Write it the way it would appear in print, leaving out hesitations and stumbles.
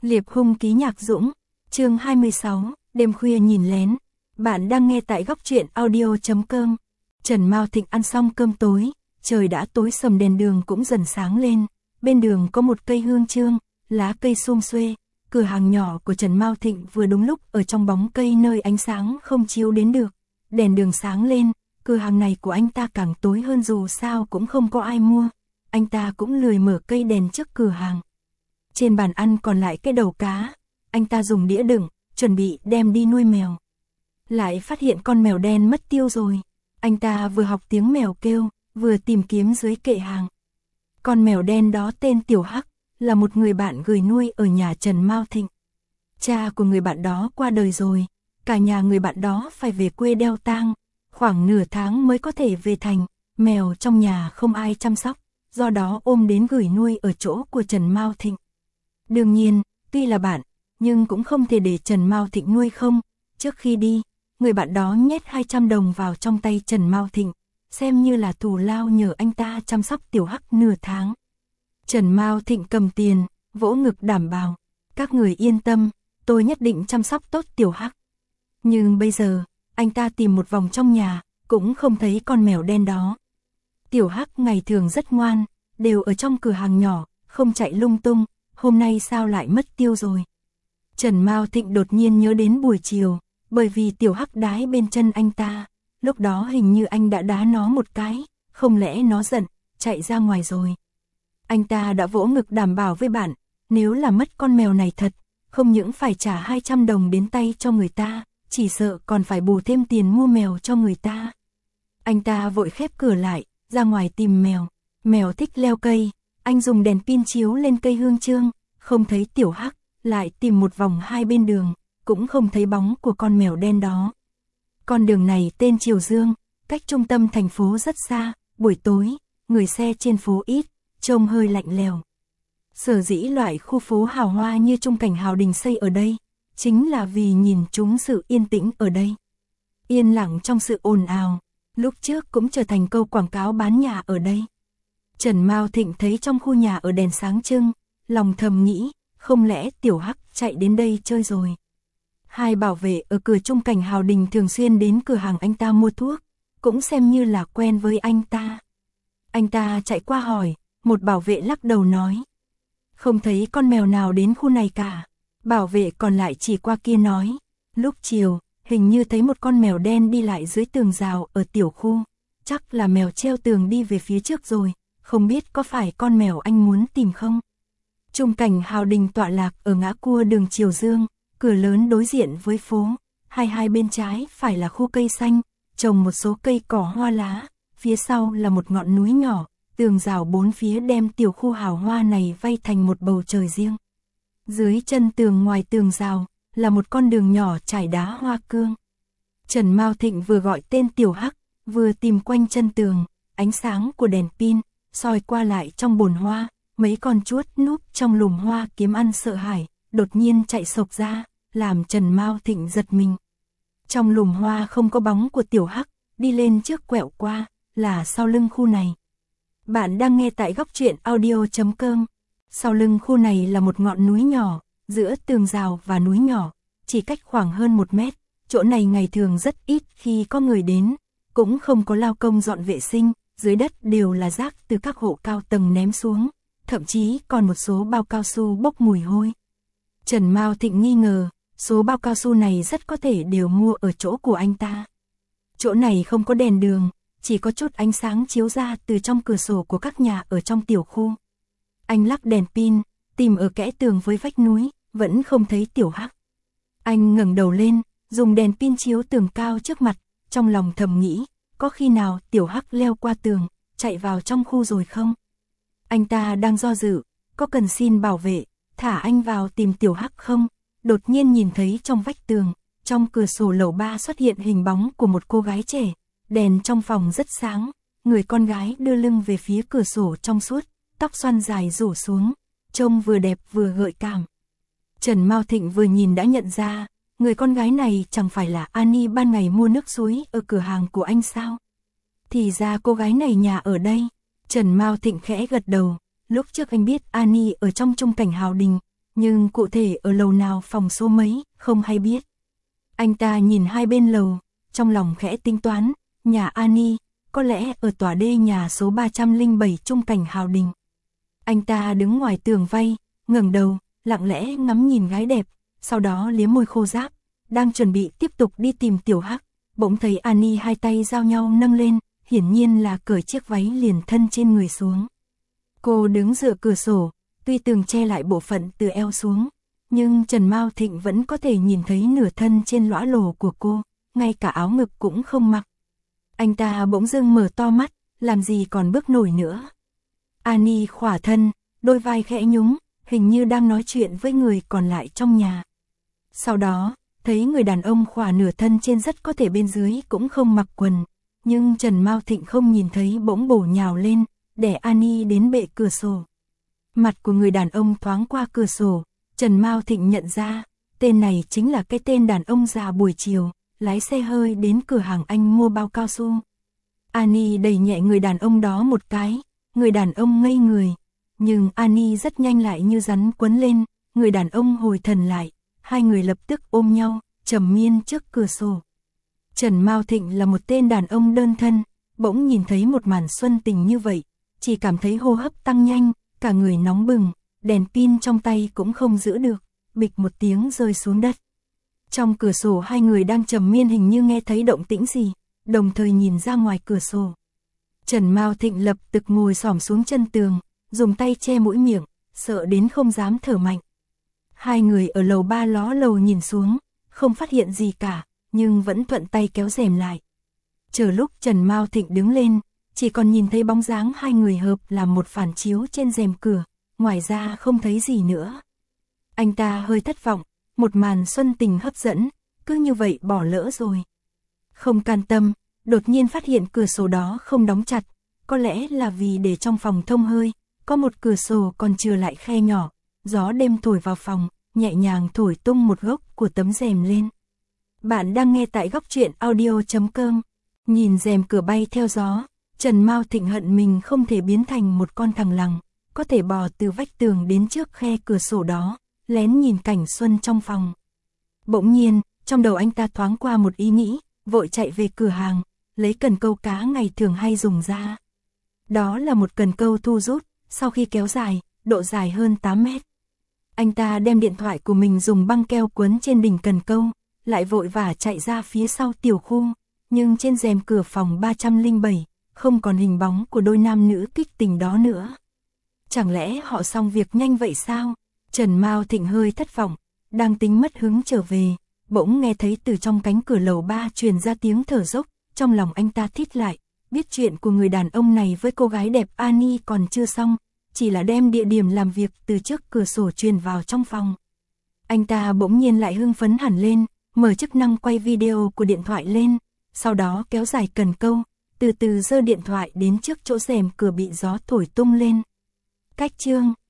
Liệp hung ký Nhạc Dũng, chương 26, đêm khuya nhìn lén. Bạn đang nghe tại góc truyện audio.com. Trần Mao Thịnh ăn xong cơm tối, trời đã tối sầm, đèn đường cũng dần sáng lên. Bên đường có một cây hương chương, lá cây sum xuê. Cửa hàng nhỏ của Trần Mao Thịnh vừa đúng lúc ở trong bóng cây nơi ánh sáng không chiếu đến được. Đèn đường sáng lên, cửa hàng này của anh ta càng tối hơn, dù sao cũng không có ai mua. Anh ta cũng lười mở cây đèn trước cửa hàng. Trên bàn ăn còn lại cái đầu cá, anh ta dùng đĩa đựng, chuẩn bị đem đi nuôi mèo. Lại phát hiện con mèo đen mất tiêu rồi. Anh ta vừa học tiếng mèo kêu, vừa tìm kiếm dưới kệ hàng. Con mèo đen đó tên Tiểu Hắc, là một người bạn gửi nuôi ở nhà Trần Mao Thịnh. Cha của người bạn đó qua đời rồi, cả nhà người bạn đó phải về quê đeo tang, khoảng nửa tháng mới có thể về thành. Mèo trong nhà không ai chăm sóc, do đó ôm đến gửi nuôi ở chỗ của Trần Mao Thịnh. Đương nhiên, tuy là bạn, nhưng cũng không thể để Trần Mao Thịnh nuôi không. Trước khi đi, người bạn đó nhét 200 đồng vào trong tay Trần Mao Thịnh, xem như là thù lao nhờ anh ta chăm sóc Tiểu Hắc nửa tháng. Trần Mao Thịnh cầm tiền, vỗ ngực đảm bảo, các người yên tâm, tôi nhất định chăm sóc tốt Tiểu Hắc. Nhưng bây giờ, anh ta tìm một vòng trong nhà, cũng không thấy con mèo đen đó. Tiểu Hắc ngày thường rất ngoan, đều ở trong cửa hàng nhỏ, không chạy lung tung, hôm nay sao lại mất tiêu rồi. Trần Mao Thịnh đột nhiên nhớ đến buổi chiều, bởi vì Tiểu Hắc đái bên chân anh ta, lúc đó hình như anh đã đá nó một cái, không lẽ nó giận, chạy ra ngoài rồi. Anh ta đã vỗ ngực đảm bảo với bạn, nếu là mất con mèo này thật, không những phải trả 200 đồng đến tay cho người ta, chỉ sợ còn phải bù thêm tiền mua mèo cho người ta. Anh ta vội khép cửa lại, ra ngoài tìm mèo. Mèo thích leo cây, anh dùng đèn pin chiếu lên cây hương chương, không thấy Tiểu Hắc, lại tìm một vòng hai bên đường, cũng không thấy bóng của con mèo đen đó. Con đường này tên Triều Dương, cách trung tâm thành phố rất xa, buổi tối, người xe trên phố ít, trông hơi lạnh lèo. Sở dĩ loại khu phố hào hoa như Trung Cảnh Hào Đình xây ở đây, chính là vì nhìn chúng sự yên tĩnh ở đây. Yên lặng trong sự ồn ào, lúc trước cũng trở thành câu quảng cáo bán nhà ở đây. Trần Mao Thịnh thấy trong khu nhà ở đèn sáng trưng, lòng thầm nghĩ, không lẽ Tiểu Hắc chạy đến đây chơi rồi. Hai bảo vệ ở cửa Trung Cảnh Hào Đình thường xuyên đến cửa hàng anh ta mua thuốc, cũng xem như là quen với anh ta. Anh ta chạy qua hỏi, một bảo vệ lắc đầu nói, không thấy con mèo nào đến khu này cả. Bảo vệ còn lại chỉ qua kia nói, lúc chiều, hình như thấy một con mèo đen đi lại dưới tường rào ở tiểu khu, chắc là mèo treo tường đi về phía trước rồi, không biết có phải con mèo anh muốn tìm không. Trung Cảnh Hào Đình tọa lạc ở ngã cua đường Triều Dương, cửa lớn đối diện với phố, hai bên trái phải là khu cây xanh, trồng một số cây cỏ hoa lá, phía sau là một ngọn núi nhỏ, tường rào bốn phía đem tiểu khu hào hoa này vây thành một bầu trời riêng. Dưới chân tường ngoài tường rào, là một con đường nhỏ trải đá hoa cương. Trần Mao Thịnh vừa gọi tên Tiểu Hắc, vừa tìm quanh chân tường, ánh sáng của đèn pin, soi qua lại trong bồn hoa, mấy con chuốt núp trong lùm hoa kiếm ăn sợ hãi, đột nhiên chạy sộc ra, làm Trần Mao Thịnh giật mình. Trong lùm hoa không có bóng của Tiểu Hắc, đi lên trước quẹo qua, là sau lưng khu này. Bạn đang nghe tại góc truyện audio.com. Sau lưng khu này là một ngọn núi nhỏ, giữa tường rào và núi nhỏ, chỉ cách khoảng hơn 1 mét, chỗ này ngày thường rất ít khi có người đến, cũng không có lao công dọn vệ sinh, dưới đất đều là rác từ các hộ cao tầng ném xuống, thậm chí còn một số bao cao su bốc mùi hôi. Trần Mao Thịnh nghi ngờ, số bao cao su này rất có thể đều mua ở chỗ của anh ta. Chỗ này không có đèn đường, chỉ có chút ánh sáng chiếu ra từ trong cửa sổ của các nhà ở trong tiểu khu. Anh lắc đèn pin, tìm ở kẽ tường với vách núi, vẫn không thấy Tiểu Hắc. Anh ngẩng đầu lên, dùng đèn pin chiếu tường cao trước mặt, trong lòng thầm nghĩ, có khi nào Tiểu Hắc leo qua tường, chạy vào trong khu rồi không? Anh ta đang do dự, có cần xin bảo vệ, thả anh vào tìm Tiểu Hắc không? Đột nhiên nhìn thấy trong vách tường, trong cửa sổ lầu 3 xuất hiện hình bóng của một cô gái trẻ, đèn trong phòng rất sáng, người con gái đưa lưng về phía cửa sổ trong suốt, tóc xoăn dài rủ xuống, trông vừa đẹp vừa gợi cảm. Trần Mao Thịnh vừa nhìn đã nhận ra, người con gái này chẳng phải là Annie ban ngày mua nước suối ở cửa hàng của anh sao? Thì ra cô gái này nhà ở đây. Trần Mao Thịnh khẽ gật đầu, lúc trước anh biết Annie ở trong Trung Cảnh Hào Đình, nhưng cụ thể ở lầu nào phòng số mấy, không hay biết. Anh ta nhìn hai bên lầu, trong lòng khẽ tính toán, nhà Annie, có lẽ ở tòa D nhà số 307 Trung Cảnh Hào Đình. Anh ta đứng ngoài tường vây, ngẩng đầu, lặng lẽ ngắm nhìn gái đẹp, sau đó liếm môi khô ráp, đang chuẩn bị tiếp tục đi tìm Tiểu Hắc, bỗng thấy Annie hai tay giao nhau nâng lên, hiển nhiên là cởi chiếc váy liền thân trên người xuống. Cô đứng dựa cửa sổ, tuy tường che lại bộ phận từ eo xuống, nhưng Trần Mao Thịnh vẫn có thể nhìn thấy nửa thân trên lõa lồ của cô, ngay cả áo ngực cũng không mặc. Anh ta bỗng dưng mở to mắt, làm gì còn bước nổi nữa. Annie khỏa thân, đôi vai khẽ nhúng, hình như đang nói chuyện với người còn lại trong nhà. Sau đó, thấy người đàn ông khỏa nửa thân trên rất có thể bên dưới cũng không mặc quần, nhưng Trần Mao Thịnh không nhìn thấy bỗng bổ nhào lên, đè Annie đến bệ cửa sổ. Mặt của người đàn ông thoáng qua cửa sổ, Trần Mao Thịnh nhận ra, tên này chính là cái tên đàn ông già buổi chiều, lái xe hơi đến cửa hàng anh mua bao cao su. Annie đẩy nhẹ người đàn ông đó một cái, người đàn ông ngây người, nhưng Annie rất nhanh lại như rắn quấn lên, người đàn ông hồi thần lại, hai người lập tức ôm nhau, trầm miên trước cửa sổ. Trần Mao Thịnh là một tên đàn ông đơn thân, bỗng nhìn thấy một màn xuân tình như vậy, chỉ cảm thấy hô hấp tăng nhanh, cả người nóng bừng, đèn pin trong tay cũng không giữ được, bịch một tiếng rơi xuống đất. Trong cửa sổ hai người đang trầm miên hình như nghe thấy động tĩnh gì, đồng thời nhìn ra ngoài cửa sổ. Trần Mao Thịnh lập tức ngồi xổm xuống chân tường, dùng tay che mũi miệng, sợ đến không dám thở mạnh. Hai người ở lầu 3 ló lầu nhìn xuống, không phát hiện gì cả, nhưng vẫn thuận tay kéo rèm lại. Chờ lúc Trần Mao Thịnh đứng lên, chỉ còn nhìn thấy bóng dáng hai người hợp làm một phản chiếu trên rèm cửa, ngoài ra không thấy gì nữa. Anh ta hơi thất vọng, một màn xuân tình hấp dẫn, cứ như vậy bỏ lỡ rồi. Không can tâm, đột nhiên phát hiện cửa sổ đó không đóng chặt, có lẽ là vì để trong phòng thông hơi, có một cửa sổ còn chừa lại khe nhỏ, gió đêm thổi vào phòng, nhẹ nhàng thổi tung một góc của tấm rèm lên. Bạn đang nghe tại góc truyện audio.com, nhìn rèm cửa bay theo gió, Trần Mao Thịnh hận mình không thể biến thành một con thằng lằn, có thể bò từ vách tường đến trước khe cửa sổ đó, lén nhìn cảnh xuân trong phòng. Bỗng nhiên, trong đầu anh ta thoáng qua một ý nghĩ, vội chạy về cửa hàng, lấy cần câu cá ngày thường hay dùng ra. Đó là một cần câu thu rút, sau khi kéo dài, độ dài hơn 8 mét. Anh ta đem điện thoại của mình dùng băng keo quấn trên đỉnh cần câu, lại vội vã chạy ra phía sau tiểu khu, nhưng trên rèm cửa phòng 307, không còn hình bóng của đôi nam nữ kích tình đó nữa. Chẳng lẽ họ xong việc nhanh vậy sao? Trần Mao Thịnh hơi thất vọng, đang tính mất hứng trở về, bỗng nghe thấy từ trong cánh cửa lầu 3 truyền ra tiếng thở dốc, trong lòng anh ta thít lại, biết chuyện của người đàn ông này với cô gái đẹp Annie còn chưa xong, chỉ là đem địa điểm làm việc từ trước cửa sổ truyền vào trong phòng. Anh ta bỗng nhiên lại hưng phấn hẳn lên, mở chức năng quay video của điện thoại lên, sau đó kéo dài cần câu, từ từ giơ điện thoại đến trước chỗ rèm cửa bị gió thổi tung lên. Cách chương